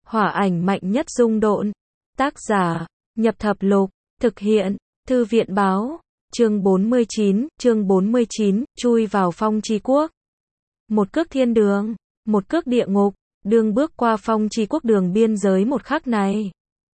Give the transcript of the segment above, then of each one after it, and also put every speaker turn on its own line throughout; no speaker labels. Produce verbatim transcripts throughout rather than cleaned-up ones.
Hỏa ảnh mạnh nhất dung độn. Tác giả, Nhập Thập Lục. Thực hiện, Thư viện báo. Chương bốn mươi chín, chương bốn mươi chín, chui vào phong chi quốc. Một cước thiên đường, một cước địa ngục, đương bước qua phong chi quốc đường biên giới một khắc này.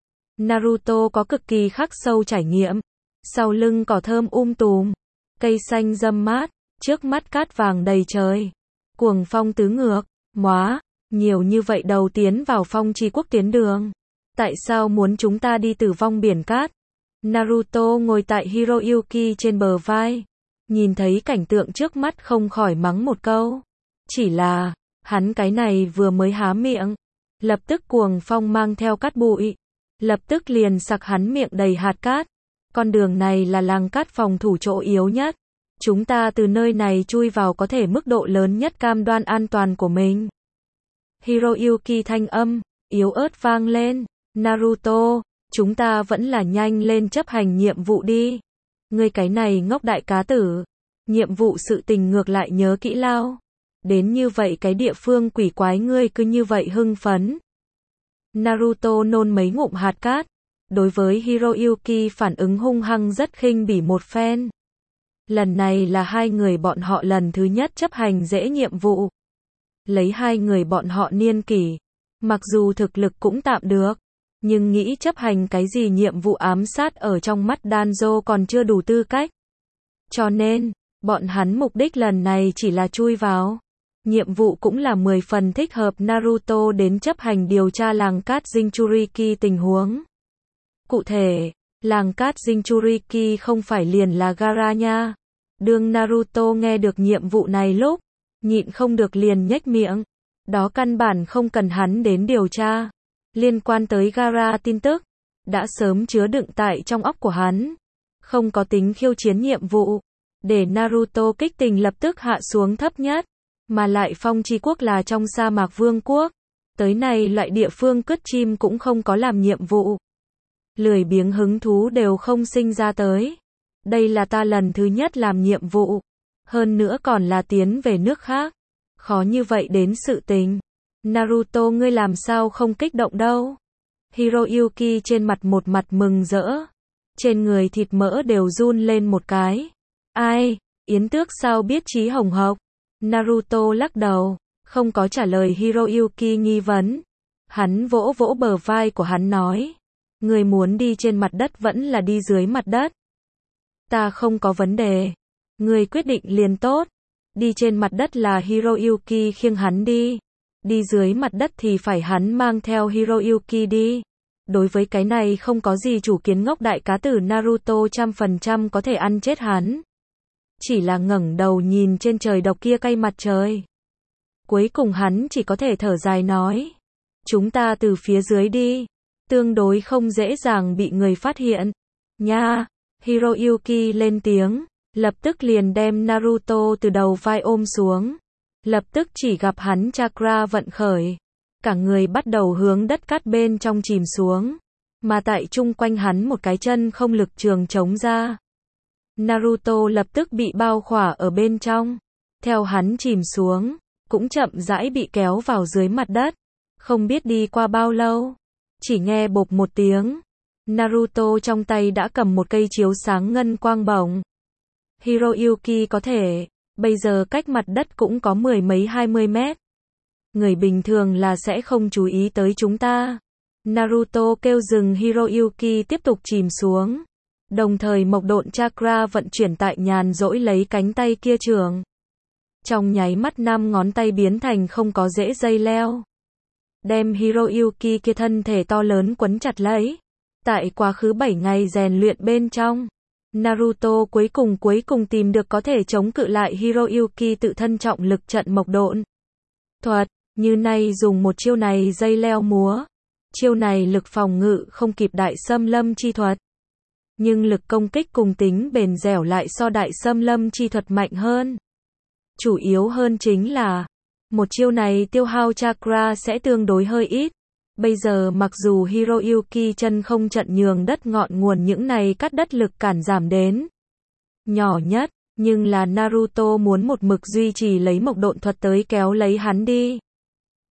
Naruto có cực kỳ khắc sâu trải nghiệm. Sau lưng cỏ thơm um tùm, cây xanh râm mát, trước mắt cát vàng đầy trời. Cuồng phong tứ ngược, móa, nhiều như vậy đầu tiến vào phong chi quốc tiến đường. Tại sao muốn chúng ta đi tử vong biển cát? Naruto ngồi tại Hiroyuki trên bờ vai, nhìn thấy cảnh tượng trước mắt không khỏi mắng một câu. Chỉ là, hắn cái này vừa mới há miệng, lập tức cuồng phong mang theo cát bụi, lập tức liền sặc hắn miệng đầy hạt cát. Con đường này là làng cát phòng thủ chỗ yếu nhất. Chúng ta từ nơi này chui vào có thể mức độ lớn nhất cam đoan an toàn của mình. Hiroyuki thanh âm, yếu ớt vang lên. Naruto, chúng ta vẫn là nhanh lên chấp hành nhiệm vụ đi. Ngươi cái này ngốc đại cá tử. Nhiệm vụ sự tình ngược lại nhớ kỹ lao. Đến như vậy cái địa phương quỷ quái ngươi cứ như vậy hưng phấn. Naruto nôn mấy ngụm hạt cát. Đối với Hiroyuki phản ứng hung hăng rất khinh bỉ một phen. Lần này là hai người bọn họ lần thứ nhất chấp hành dễ nhiệm vụ. Lấy hai người bọn họ niên kỷ, mặc dù thực lực cũng tạm được, nhưng nghĩ chấp hành cái gì nhiệm vụ ám sát ở trong mắt Danzo còn chưa đủ tư cách. Cho nên, bọn hắn mục đích lần này chỉ là chui vào. Nhiệm vụ cũng là mười phần thích hợp Naruto đến chấp hành điều tra làng cát Jinchuriki tình huống. Cụ thể, làng cát Jinchuriki không phải liền là Gaara nha. Đương Naruto nghe được nhiệm vụ này lúc, nhịn không được liền nhếch miệng. Đó căn bản không cần hắn đến điều tra. Liên quan tới Gaara tin tức, đã sớm chứa đựng tại trong óc của hắn. Không có tính khiêu chiến nhiệm vụ. Để Naruto kích tình lập tức hạ xuống thấp nhất. Mà lại phong chi quốc là trong sa mạc vương quốc. Tới này loại địa phương cất chim cũng không có làm nhiệm vụ. Lười biếng hứng thú đều không sinh ra tới. Đây là ta lần thứ nhất làm nhiệm vụ. Hơn nữa còn là tiến về nước khác. Khó như vậy đến sự tình. Naruto ngươi làm sao không kích động đâu. Hiroyuki trên mặt một mặt mừng rỡ. Trên người thịt mỡ đều run lên một cái. Ai, Yến Tước sao biết trí hồng hộc? Naruto lắc đầu, không có trả lời Hiroyuki nghi vấn. Hắn vỗ vỗ bờ vai của hắn nói. Người muốn đi trên mặt đất vẫn là đi dưới mặt đất. Ta không có vấn đề. Người quyết định liền tốt. Đi trên mặt đất là Hiroyuki khiêng hắn đi. Đi dưới mặt đất thì phải hắn mang theo Hiroyuki đi. Đối với cái này không có gì chủ kiến ngốc đại cá tử Naruto trăm phần trăm có thể ăn chết hắn. Chỉ là ngẩng đầu nhìn trên trời độc kia cay mặt trời. Cuối cùng hắn chỉ có thể thở dài nói. Chúng ta từ phía dưới đi. Tương đối không dễ dàng bị người phát hiện. Nha, Hiroyuki lên tiếng, lập tức liền đem Naruto từ đầu vai ôm xuống. Lập tức chỉ gặp hắn chakra vận khởi. Cả người bắt đầu hướng đất cát bên trong chìm xuống. Mà tại chung quanh hắn một cái chân không lực trường chống ra. Naruto lập tức bị bao khỏa ở bên trong. Theo hắn chìm xuống, cũng chậm rãi bị kéo vào dưới mặt đất. Không biết đi qua bao lâu. Chỉ nghe bộp một tiếng. Naruto trong tay đã cầm một cây chiếu sáng ngân quang bổng. Hiroyuki có thể, bây giờ cách mặt đất cũng có mười mấy hai mươi mét. Người bình thường là sẽ không chú ý tới chúng ta. Naruto kêu dừng Hiroyuki tiếp tục chìm xuống. Đồng thời mộc độn chakra vận chuyển tại nhàn rỗi lấy cánh tay kia trường. Trong nháy mắt năm ngón tay biến thành không có rễ dây leo. Đem Hiroyuki kia thân thể to lớn quấn chặt lấy. Tại quá khứ bảy ngày rèn luyện bên trong, Naruto cuối cùng cuối cùng tìm được có thể chống cự lại Hiroyuki tự thân trọng lực trận mộc độn thuật, như nay dùng một chiêu này dây leo múa. Chiêu này lực phòng ngự không kịp đại xâm lâm chi thuật. Nhưng lực công kích cùng tính bền dẻo lại so đại xâm lâm chi thuật mạnh hơn. Chủ yếu hơn chính là, một chiêu này tiêu hao chakra sẽ tương đối hơi ít. Bây giờ mặc dù Hiroyuki chân không trận nhường đất ngọn nguồn những này cắt đất lực cản giảm đến nhỏ nhất, nhưng là Naruto muốn một mực duy trì lấy mộc độn thuật tới kéo lấy hắn đi.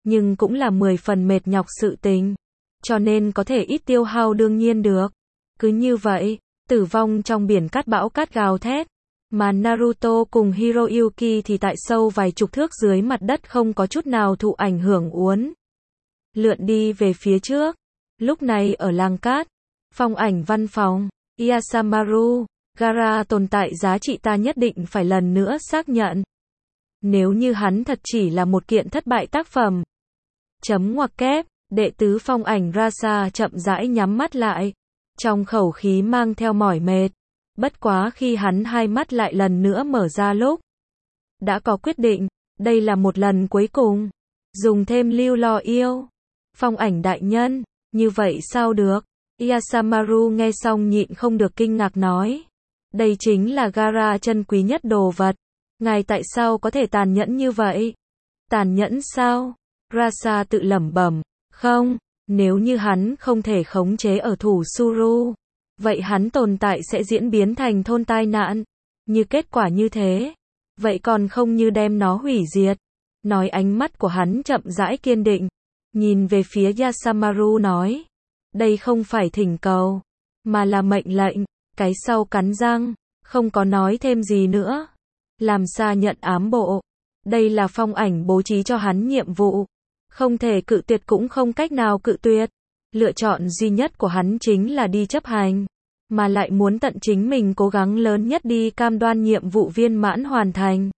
nhưng cũng là mười phần mệt nhọc sự tình. Cho nên có thể ít tiêu hao đương nhiên được. Cứ như vậy, tử vong trong biển cát bão cát gào thét. Mà Naruto cùng Hiroyuki thì tại sâu vài chục thước dưới mặt đất không có chút nào thụ ảnh hưởng uốn lượn đi về phía trước. Lúc này ở làng cát, phong ảnh văn phòng, Isamaru, Gaara tồn tại giá trị ta nhất định phải lần nữa xác nhận. Nếu như hắn thật chỉ là một kiện thất bại tác phẩm. Chấm ngoặc kép, đệ tứ phong ảnh Rasa chậm rãi nhắm mắt lại, trong khẩu khí mang theo mỏi mệt. Bất quá khi hắn hai mắt lại lần nữa mở ra lúc đã có quyết định, đây là một lần cuối cùng. Dùng thêm lưu lo yêu. Phong ảnh đại nhân, như vậy sao được? Isamaru nghe xong nhịn không được kinh ngạc nói. Đây chính là Gaara chân quý nhất đồ vật. Ngài tại sao có thể tàn nhẫn như vậy? Tàn nhẫn sao? Rasa tự lẩm bẩm. Không, nếu như hắn không thể khống chế ở thủ Suru, vậy hắn tồn tại sẽ diễn biến thành thôn tai nạn. Như kết quả như thế, vậy còn không như đem nó hủy diệt. Nói ánh mắt của hắn chậm rãi kiên định, nhìn về phía Isamaru nói. Đây không phải thỉnh cầu, mà là mệnh lệnh. Cái sau cắn răng, không có nói thêm gì nữa. Làm xa nhận ám bộ. Đây là phong ảnh bố trí cho hắn nhiệm vụ. Không thể cự tuyệt cũng không cách nào cự tuyệt. Lựa chọn duy nhất của hắn chính là đi chấp hành. Mà lại muốn tận chính mình cố gắng lớn nhất đi cam đoan nhiệm vụ viên mãn hoàn thành.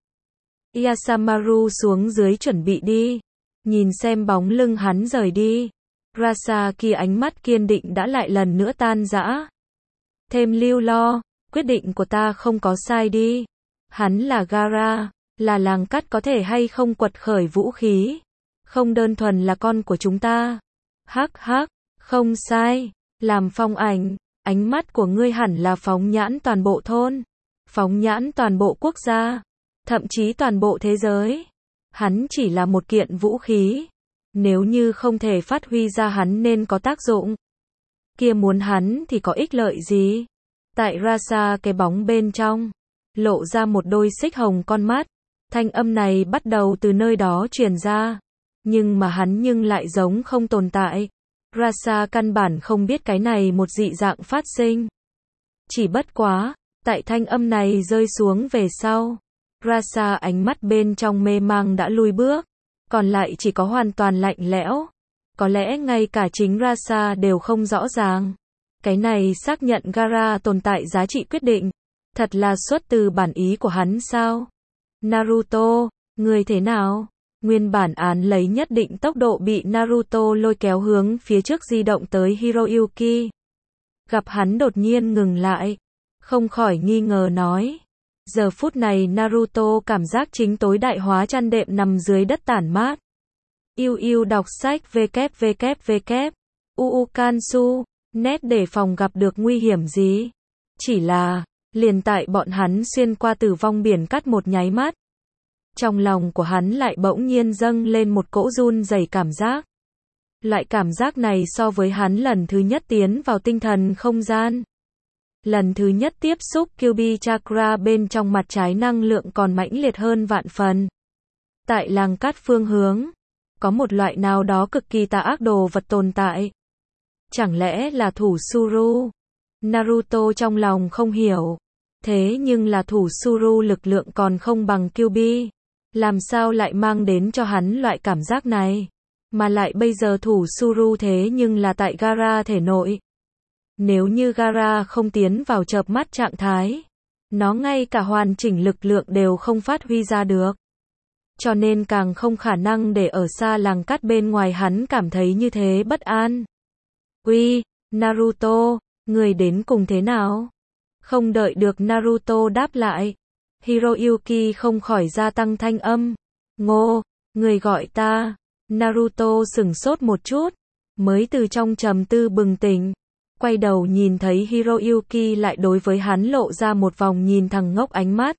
Isamaru xuống dưới chuẩn bị đi. Nhìn xem bóng lưng hắn rời đi. Rasa kia ánh mắt kiên định đã lại lần nữa tan rã. Thêm lưu lo, quyết định của ta không có sai đi. Hắn là Gaara, là làng cát có thể hay không quật khởi vũ khí. Không đơn thuần là con của chúng ta. Hắc hắc, không sai. Làm phong ảnh, ánh mắt của ngươi hẳn là phóng nhãn toàn bộ thôn. Phóng nhãn toàn bộ quốc gia. Thậm chí toàn bộ thế giới. Hắn chỉ là một kiện vũ khí. Nếu như không thể phát huy ra hắn nên có tác dụng. Kia muốn hắn thì có ích lợi gì? Tại Rasa cái bóng bên trong, lộ ra một đôi xích hồng con mắt. Thanh âm này bắt đầu từ nơi đó truyền ra. Nhưng mà hắn nhưng lại giống không tồn tại. Rasa căn bản không biết cái này một dị dạng phát sinh. Chỉ bất quá, tại thanh âm này rơi xuống về sau. Rasa ánh mắt bên trong mê mang đã lui bước. Còn lại chỉ có hoàn toàn lạnh lẽo. Có lẽ ngay cả chính Rasa đều không rõ ràng. Cái này xác nhận Gaara tồn tại giá trị quyết định. Thật là xuất từ bản ý của hắn sao? Naruto, người thế nào? Nguyên bản án lấy nhất định tốc độ bị Naruto lôi kéo hướng phía trước di động tới Hiroyuki. Gặp hắn đột nhiên ngừng lại. Không khỏi nghi ngờ nói. Giờ phút này Naruto cảm giác chính tối đại hóa chăn đệm nằm dưới đất tản mát. Yêu yêu đọc sách www. Uukansu, net để phòng gặp được nguy hiểm gì. Chỉ là, liền tại bọn hắn xuyên qua tử vong biển cát một nháy mắt. Trong lòng của hắn lại bỗng nhiên dâng lên một cỗ run rẩy cảm giác. Loại cảm giác này so với hắn lần thứ nhất tiến vào tinh thần không gian. Lần thứ nhất tiếp xúc Kyuubi Chakra bên trong mặt trái năng lượng còn mãnh liệt hơn vạn phần. Tại làng cát phương hướng, có một loại nào đó cực kỳ tà ác đồ vật tồn tại. Chẳng lẽ là thủ Suru? Naruto trong lòng không hiểu. Thế nhưng là thủ Suru lực lượng còn không bằng Kyuubi. Làm sao lại mang đến cho hắn loại cảm giác này? Mà lại bây giờ thủ Suru thế nhưng là tại Gaara thể nội. Nếu như Gaara không tiến vào chợp mắt trạng thái, nó ngay cả hoàn chỉnh lực lượng đều không phát huy ra được. Cho nên càng không khả năng để ở xa làng cát bên ngoài hắn cảm thấy như thế bất an. Uy, Naruto, người đến cùng thế nào? Không đợi được Naruto đáp lại. Hiroyuki không khỏi gia tăng thanh âm. Ngô, người gọi ta. Naruto sửng sốt một chút. Mới từ trong trầm tư bừng tỉnh. Quay đầu nhìn thấy Hiroyuki lại đối với hắn lộ ra một vòng nhìn thằng ngốc ánh mắt.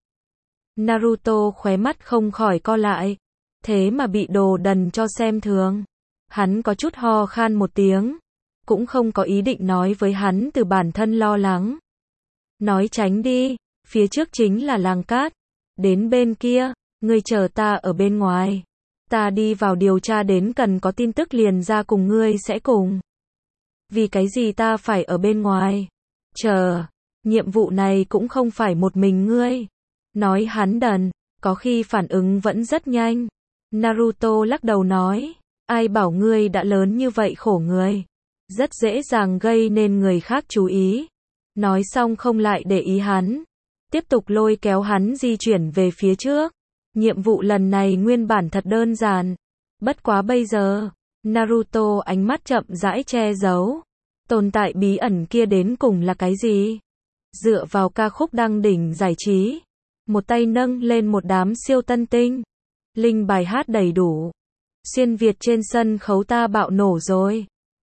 Naruto khóe mắt không khỏi co lại. Thế mà bị đồ đần cho xem thường. Hắn có chút ho khan một tiếng. Cũng không có ý định nói với hắn từ bản thân lo lắng. Nói tránh đi, phía trước chính là làng cát. Đến bên kia, ngươi chờ ta ở bên ngoài. Ta đi vào điều tra đến cần có tin tức liền ra cùng ngươi sẽ cùng. Vì cái gì ta phải ở bên ngoài? Chờ, nhiệm vụ này cũng không phải một mình ngươi. Nói hắn đần, có khi phản ứng vẫn rất nhanh. Naruto lắc đầu nói, ai bảo ngươi đã lớn như vậy khổ người. Rất dễ dàng gây nên người khác chú ý. Nói xong không lại để ý hắn. Tiếp tục lôi kéo hắn di chuyển về phía trước. Nhiệm vụ lần này nguyên bản thật đơn giản. Bất quá bây giờ, Naruto ánh mắt chậm rãi che giấu. Tồn tại bí ẩn kia đến cùng là cái gì? Dựa vào ca khúc đăng đỉnh giải trí. Một tay nâng lên một đám siêu tân tinh. Linh bài hát đầy đủ. Xuyên Việt trên sân khấu ta bạo nổ rồi.